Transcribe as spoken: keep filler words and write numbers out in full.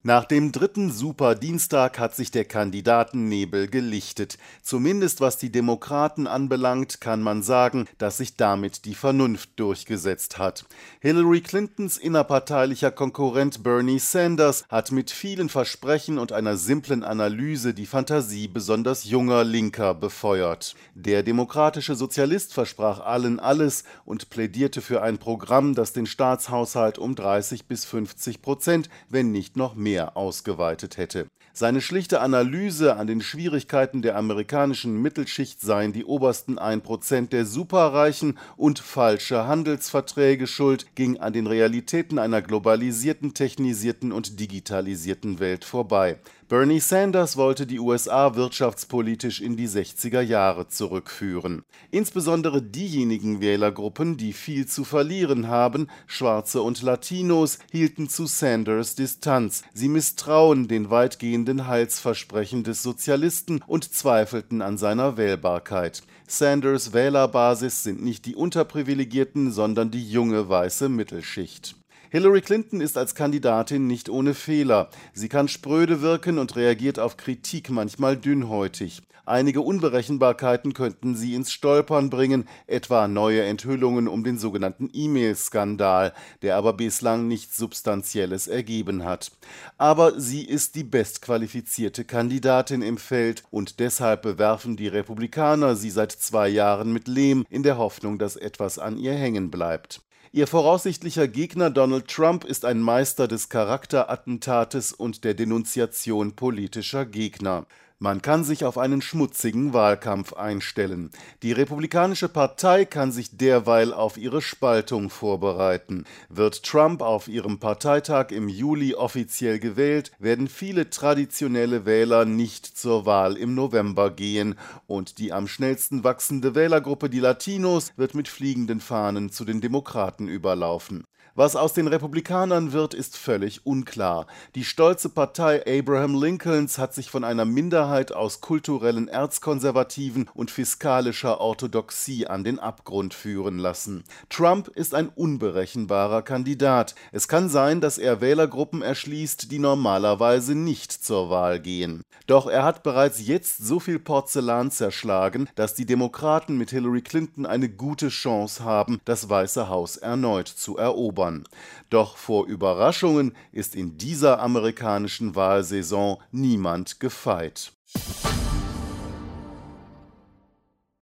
Nach dem dritten Superdienstag hat sich der Kandidatennebel gelichtet. Zumindest was die Demokraten anbelangt, kann man sagen, dass sich damit die Vernunft durchgesetzt hat. Hillary Clintons innerparteilicher Konkurrent Bernie Sanders hat mit vielen Versprechen und einer simplen Analyse die Fantasie besonders junger Linker befeuert. Der demokratische Sozialist versprach allen alles und plädierte für ein Programm, das den Staatshaushalt um dreißig bis fünfzig Prozent, wenn nicht noch mehr ausgeweitet hätte. Seine schlichte Analyse an den Schwierigkeiten der amerikanischen Mittelschicht seien die obersten ein Prozent der Superreichen und falsche Handelsverträge schuld, ging an den Realitäten einer globalisierten, technisierten und digitalisierten Welt vorbei. Bernie Sanders wollte die U S A wirtschaftspolitisch in die sechziger Jahre zurückführen. Insbesondere diejenigen Wählergruppen, die viel zu verlieren haben, Schwarze und Latinos, hielten zu Sanders Distanz. Sie misstrauen den weitgehenden Heilsversprechen des Sozialisten und zweifelten an seiner Wählbarkeit. Sanders' Wählerbasis sind nicht die Unterprivilegierten, sondern die junge weiße Mittelschicht. Hillary Clinton ist als Kandidatin nicht ohne Fehler. Sie kann spröde wirken und reagiert auf Kritik manchmal dünnhäutig. Einige Unberechenbarkeiten könnten sie ins Stolpern bringen, etwa neue Enthüllungen um den sogenannten E-Mail-Skandal, der aber bislang nichts Substanzielles ergeben hat. Aber sie ist die bestqualifizierte Kandidatin im Feld und deshalb bewerfen die Republikaner sie seit zwei Jahren mit Lehm in der Hoffnung, dass etwas an ihr hängen bleibt. Ihr voraussichtlicher Gegner Donald Trump ist ein Meister des Charakterattentates und der Denunziation politischer Gegner. Man kann sich auf einen schmutzigen Wahlkampf einstellen. Die Republikanische Partei kann sich derweil auf ihre Spaltung vorbereiten. Wird Trump auf ihrem Parteitag im Juli offiziell gewählt, werden viele traditionelle Wähler nicht zur Wahl im November gehen und die am schnellsten wachsende Wählergruppe, die Latinos, wird mit fliegenden Fahnen zu den Demokraten überlaufen. Was aus den Republikanern wird, ist völlig unklar. Die stolze Partei Abraham Lincolns hat sich von einer Minderheit aus kulturellen Erzkonservativen und fiskalischer Orthodoxie an den Abgrund führen lassen. Trump ist ein unberechenbarer Kandidat. Es kann sein, dass er Wählergruppen erschließt, die normalerweise nicht zur Wahl gehen. Doch er hat bereits jetzt so viel Porzellan zerschlagen, dass die Demokraten mit Hillary Clinton eine gute Chance haben, das Weiße Haus erneut zu erobern. Doch vor Überraschungen ist in dieser amerikanischen Wahlsaison niemand gefeit.